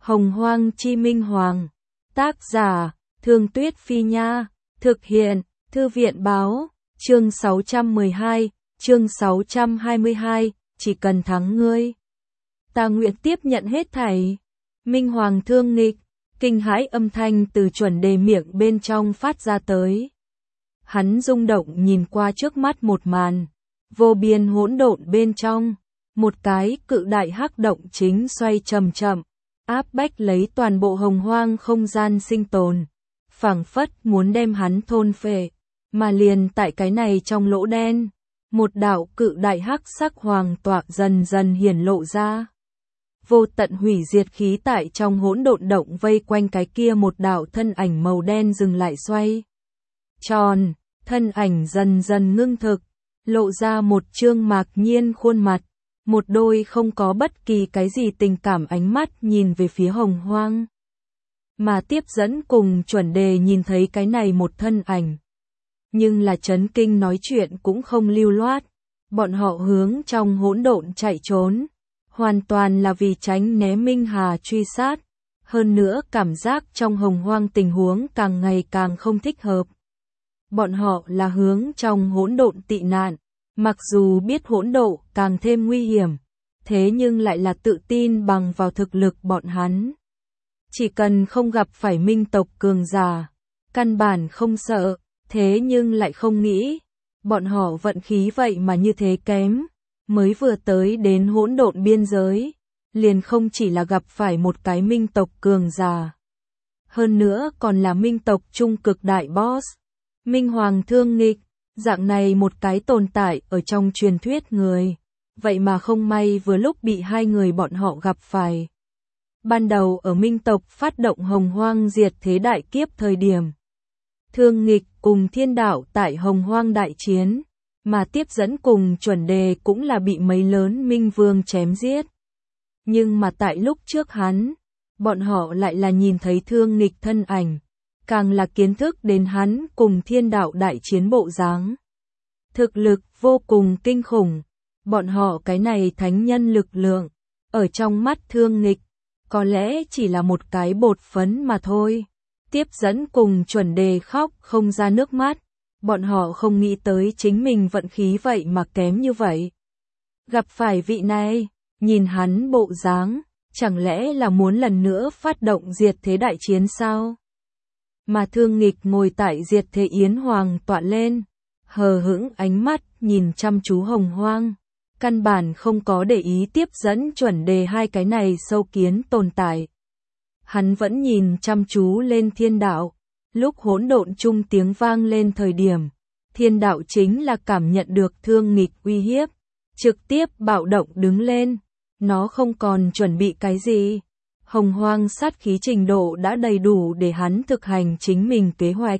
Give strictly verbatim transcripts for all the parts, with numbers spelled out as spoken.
Hồng Hoang Chi Minh Hoàng. Tác giả, Thương Tuyết Phi Nha. Thực hiện, Thư viện Báo. Chương sáu trăm mười hai, chương sáu trăm hai mươi hai, chỉ cần thắng ngươi, ta nguyện tiếp nhận hết thảy. Minh Hoàng thương nghịch, kinh hãi âm thanh từ chuẩn đề miệng bên trong phát ra tới. Hắn rung động nhìn qua trước mắt một màn, vô biên hỗn độn bên trong, một cái cự đại hắc động chính xoay chậm chậm, áp bách lấy toàn bộ hồng hoang không gian sinh tồn, phảng phất muốn đem hắn thôn phệ, mà liền tại cái này trong lỗ đen, một đạo cự đại hắc sắc hoàng tọa dần dần hiển lộ ra. Vô tận hủy diệt khí tại trong hỗn độn động vây quanh cái kia một đạo thân ảnh màu đen dừng lại xoay tròn, thân ảnh dần dần ngưng thực, lộ ra một trương mạc nhiên khuôn mặt, một đôi không có bất kỳ cái gì tình cảm ánh mắt nhìn về phía hồng hoang. Mà tiếp dẫn cùng chuẩn đề nhìn thấy cái này một thân ảnh, nhưng là chấn kinh nói chuyện cũng không lưu loát, bọn họ hướng trong hỗn độn chạy trốn, hoàn toàn là vì tránh né Minh Hà truy sát, hơn nữa cảm giác trong hồng hoang tình huống càng ngày càng không thích hợp. Bọn họ là hướng trong hỗn độn tị nạn, mặc dù biết hỗn độn càng thêm nguy hiểm, thế nhưng lại là tự tin bằng vào thực lực bọn hắn. Chỉ cần không gặp phải minh tộc cường giả, căn bản không sợ, thế nhưng lại không nghĩ, bọn họ vận khí vậy mà như thế kém, mới vừa tới đến hỗn độn biên giới, liền không chỉ là gặp phải một cái minh tộc cường giả, hơn nữa còn là minh tộc trung cực đại boss, Minh Hoàng thương nghịch, dạng này một cái tồn tại ở trong truyền thuyết người, vậy mà không may vừa lúc bị hai người bọn họ gặp phải. Ban đầu ở minh tộc phát động hồng hoang diệt thế đại kiếp thời điểm, thương nghịch cùng thiên đạo tại hồng hoang đại chiến, mà tiếp dẫn cùng chuẩn đề cũng là bị mấy lớn minh vương chém giết. Nhưng mà tại lúc trước hắn, bọn họ lại là nhìn thấy thương nghịch thân ảnh, càng là kiến thức đến hắn cùng thiên đạo đại chiến bộ dáng. Thực lực vô cùng kinh khủng, bọn họ cái này thánh nhân lực lượng, ở trong mắt thương nghịch, có lẽ chỉ là một cái bột phấn mà thôi. Tiếp dẫn cùng chuẩn đề khóc không ra nước mắt, bọn họ không nghĩ tới chính mình vận khí vậy mà kém như vậy. Gặp phải vị này, nhìn hắn bộ dáng, chẳng lẽ là muốn lần nữa phát động diệt thế đại chiến sao? Mà thương nghịch ngồi tại diệt thế yến hoàng tọa lên, hờ hững ánh mắt nhìn chăm chú hồng hoang, căn bản không có để ý tiếp dẫn chuẩn đề hai cái này sâu kiến tồn tại. Hắn vẫn nhìn chăm chú lên thiên đạo, lúc hỗn độn chung tiếng vang lên thời điểm, thiên đạo chính là cảm nhận được thương nghịch uy hiếp, trực tiếp bạo động đứng lên, nó không còn chuẩn bị cái gì. Hồng hoang sát khí trình độ đã đầy đủ để hắn thực hành chính mình kế hoạch.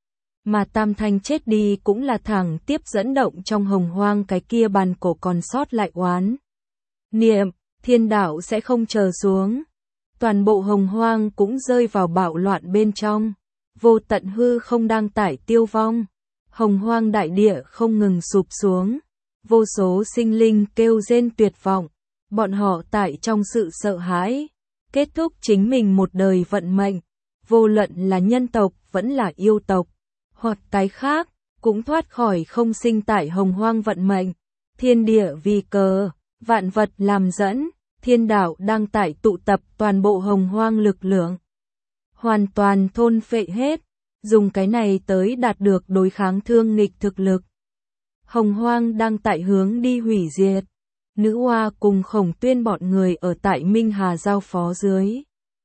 Mà tam thanh chết đi cũng là thẳng tiếp dẫn động trong hồng hoang cái kia bàn cổ còn sót lại oán niệm, thiên đạo sẽ không chờ xuống. Toàn bộ hồng hoang cũng rơi vào bạo loạn bên trong, vô tận hư không đang tải tiêu vong, hồng hoang đại địa không ngừng sụp xuống, vô số sinh linh kêu rên tuyệt vọng, bọn họ tại trong sự sợ hãi, kết thúc chính mình một đời vận mệnh, vô luận là nhân tộc vẫn là yêu tộc, hoặc cái khác, cũng thoát khỏi không sinh tại hồng hoang vận mệnh, thiên địa vì cờ, vạn vật làm dẫn. Thiên đạo đang tải tụ tập toàn bộ hồng hoang lực lượng, hoàn toàn thôn phệ hết, dùng cái này tới đạt được đối kháng thương nghịch thực lực. Hồng hoang đang tại hướng đi hủy diệt, nữ hoa cùng Khổng Tuyên bọn người ở tại Minh Hà giao phó dưới,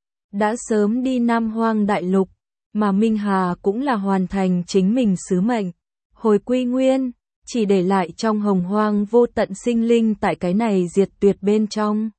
đã sớm đi Nam Hoang đại lục, mà Minh Hà cũng là hoàn thành chính mình sứ mệnh, hồi quy nguyên, chỉ để lại trong hồng hoang vô tận sinh linh tại cái này diệt tuyệt bên trong.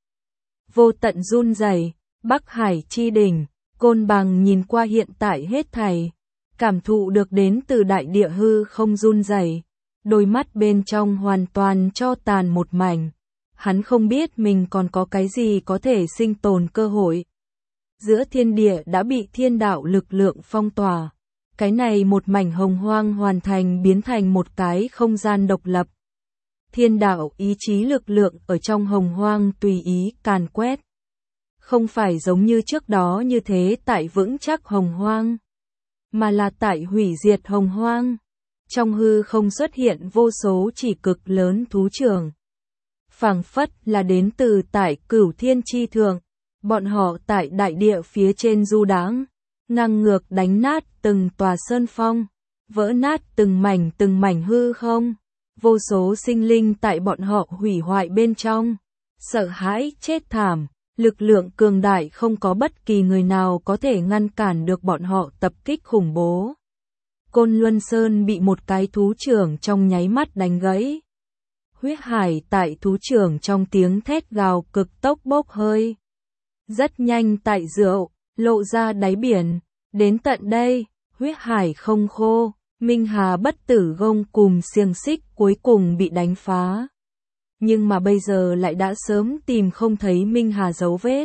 Vô tận run rẩy, Bắc Hải chi đỉnh, Côn Bằng nhìn qua hiện tại hết thảy, cảm thụ được đến từ đại địa hư không run rẩy, đôi mắt bên trong hoàn toàn cho tàn một mảnh. Hắn không biết mình còn có cái gì có thể sinh tồn cơ hội. Giữa thiên địa đã bị thiên đạo lực lượng phong tỏa, cái này một mảnh hồng hoang hoàn thành biến thành một cái không gian độc lập. Thiên đạo ý chí lực lượng ở trong hồng hoang tùy ý càn quét. Không phải giống như trước đó như thế tại vững chắc hồng hoang, mà là tại hủy diệt hồng hoang. Trong hư không xuất hiện vô số chỉ cực lớn thú trưởng. Phảng phất là đến từ tại cửu thiên chi thượng, bọn họ tại đại địa phía trên du đãng, ngang ngược đánh nát từng tòa sơn phong, vỡ nát từng mảnh từng mảnh hư không. Vô số sinh linh tại bọn họ hủy hoại bên trong, sợ hãi chết thảm, lực lượng cường đại không có bất kỳ người nào có thể ngăn cản được bọn họ tập kích khủng bố. Côn Luân Sơn bị một cái thú trưởng trong nháy mắt đánh gãy. Huyết hải tại thú trưởng trong tiếng thét gào cực tốc bốc hơi. Rất nhanh tại rượu, lộ ra đáy biển, đến tận đây, huyết hải không khô. Minh Hà bất tử gông cùng xiềng xích cuối cùng bị đánh phá. Nhưng mà bây giờ lại đã sớm tìm không thấy Minh Hà dấu vết.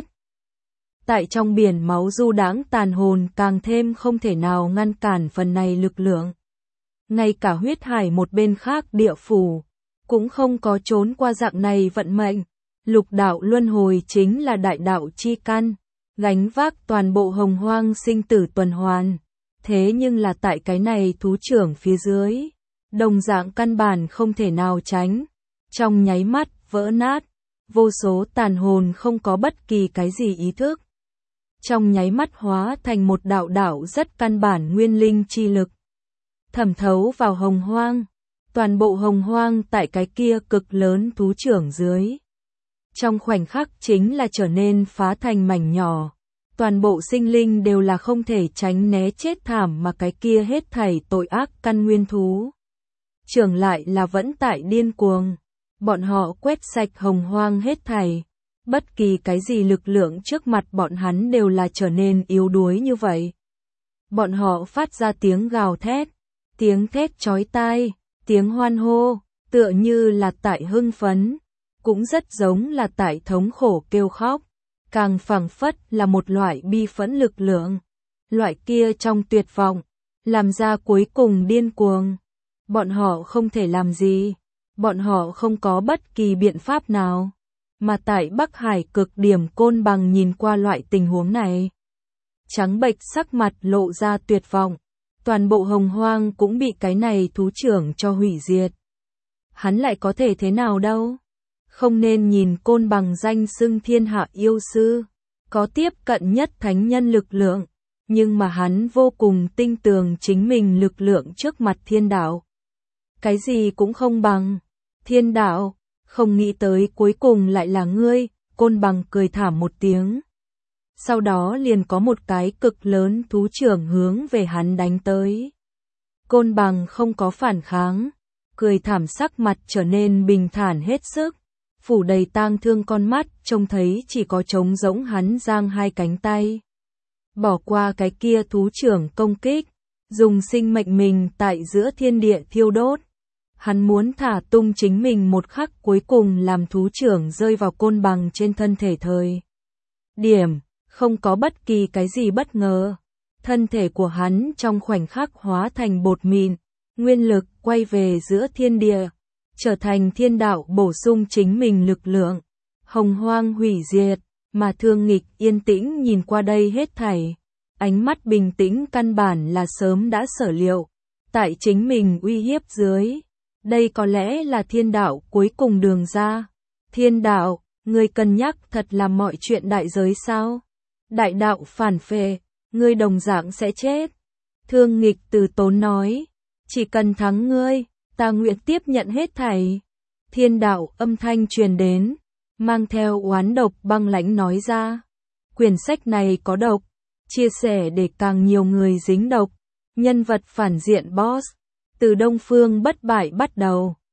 Tại trong biển máu du đãng tàn hồn càng thêm không thể nào ngăn cản phần này lực lượng. Ngay cả huyết hải một bên khác địa phủ, cũng không có trốn qua dạng này vận mệnh. Lục đạo luân hồi chính là đại đạo chi căn, gánh vác toàn bộ hồng hoang sinh tử tuần hoàn. Thế nhưng là tại cái này thú trưởng phía dưới, đồng dạng căn bản không thể nào tránh. Trong nháy mắt, vỡ nát, vô số tàn hồn không có bất kỳ cái gì ý thức. Trong nháy mắt hóa thành một đạo đạo rất căn bản nguyên linh chi lực. Thẩm thấu vào hồng hoang, toàn bộ hồng hoang tại cái kia cực lớn thú trưởng dưới. Trong khoảnh khắc chính là trở nên phá thành mảnh nhỏ. Toàn bộ sinh linh đều là không thể tránh né chết thảm mà cái kia hết thảy tội ác căn nguyên thú. Trưởng lại là vẫn tại điên cuồng. Bọn họ quét sạch hồng hoang hết thảy. Bất kỳ cái gì lực lượng trước mặt bọn hắn đều là trở nên yếu đuối như vậy. Bọn họ phát ra tiếng gào thét, tiếng thét chói tai, tiếng hoan hô, tựa như là tại hưng phấn, cũng rất giống là tại thống khổ kêu khóc. Càng phảng phất là một loại bi phẫn lực lượng. Loại kia trong tuyệt vọng, làm ra cuối cùng điên cuồng. Bọn họ không thể làm gì. Bọn họ không có bất kỳ biện pháp nào. Mà tại Bắc Hải cực điểm Côn Bằng nhìn qua loại tình huống này. Trắng bệch sắc mặt lộ ra tuyệt vọng. Toàn bộ hồng hoang cũng bị cái này thú trưởng cho hủy diệt. Hắn lại có thể thế nào đâu? Không nên nhìn Côn Bằng danh xưng thiên hạ yêu sư, có tiếp cận nhất thánh nhân lực lượng, nhưng mà hắn vô cùng tinh tường chính mình lực lượng trước mặt thiên đạo. Cái gì cũng không bằng. Thiên đạo, không nghĩ tới cuối cùng lại là ngươi. Côn Bằng cười thảm một tiếng. Sau đó liền có một cái cực lớn thú trưởng hướng về hắn đánh tới. Côn Bằng không có phản kháng, cười thảm sắc mặt trở nên bình thản hết sức. Phủ đầy tang thương con mắt, trông thấy chỉ có trống rỗng hắn giang hai cánh tay. Bỏ qua cái kia thú trưởng công kích, dùng sinh mệnh mình tại giữa thiên địa thiêu đốt. Hắn muốn thả tung chính mình một khắc cuối cùng làm thú trưởng rơi vào Côn Bằng trên thân thể thời. Điểm, không có bất kỳ cái gì bất ngờ. Thân thể của hắn trong khoảnh khắc hóa thành bột mịn, nguyên lực quay về giữa thiên địa. Trở thành thiên đạo bổ sung chính mình lực lượng. Hồng hoang hủy diệt, mà Thương Nghịch yên tĩnh nhìn qua đây hết thảy. Ánh mắt bình tĩnh căn bản là sớm đã sở liệu. Tại chính mình uy hiếp dưới. Đây có lẽ là thiên đạo cuối cùng đường ra. Thiên đạo, ngươi cân nhắc thật là mọi chuyện đại giới sao? Đại đạo phản phệ, ngươi đồng dạng sẽ chết. Thương Nghịch từ tốn nói. Chỉ cần thắng ngươi, ta nguyện tiếp nhận hết thảy. Thiên đạo âm thanh truyền đến, mang theo oán độc băng lãnh nói ra. Quyển sách này có độc, chia sẻ để càng nhiều người dính độc. Nhân vật phản diện boss, từ Đông Phương bất bại bắt đầu.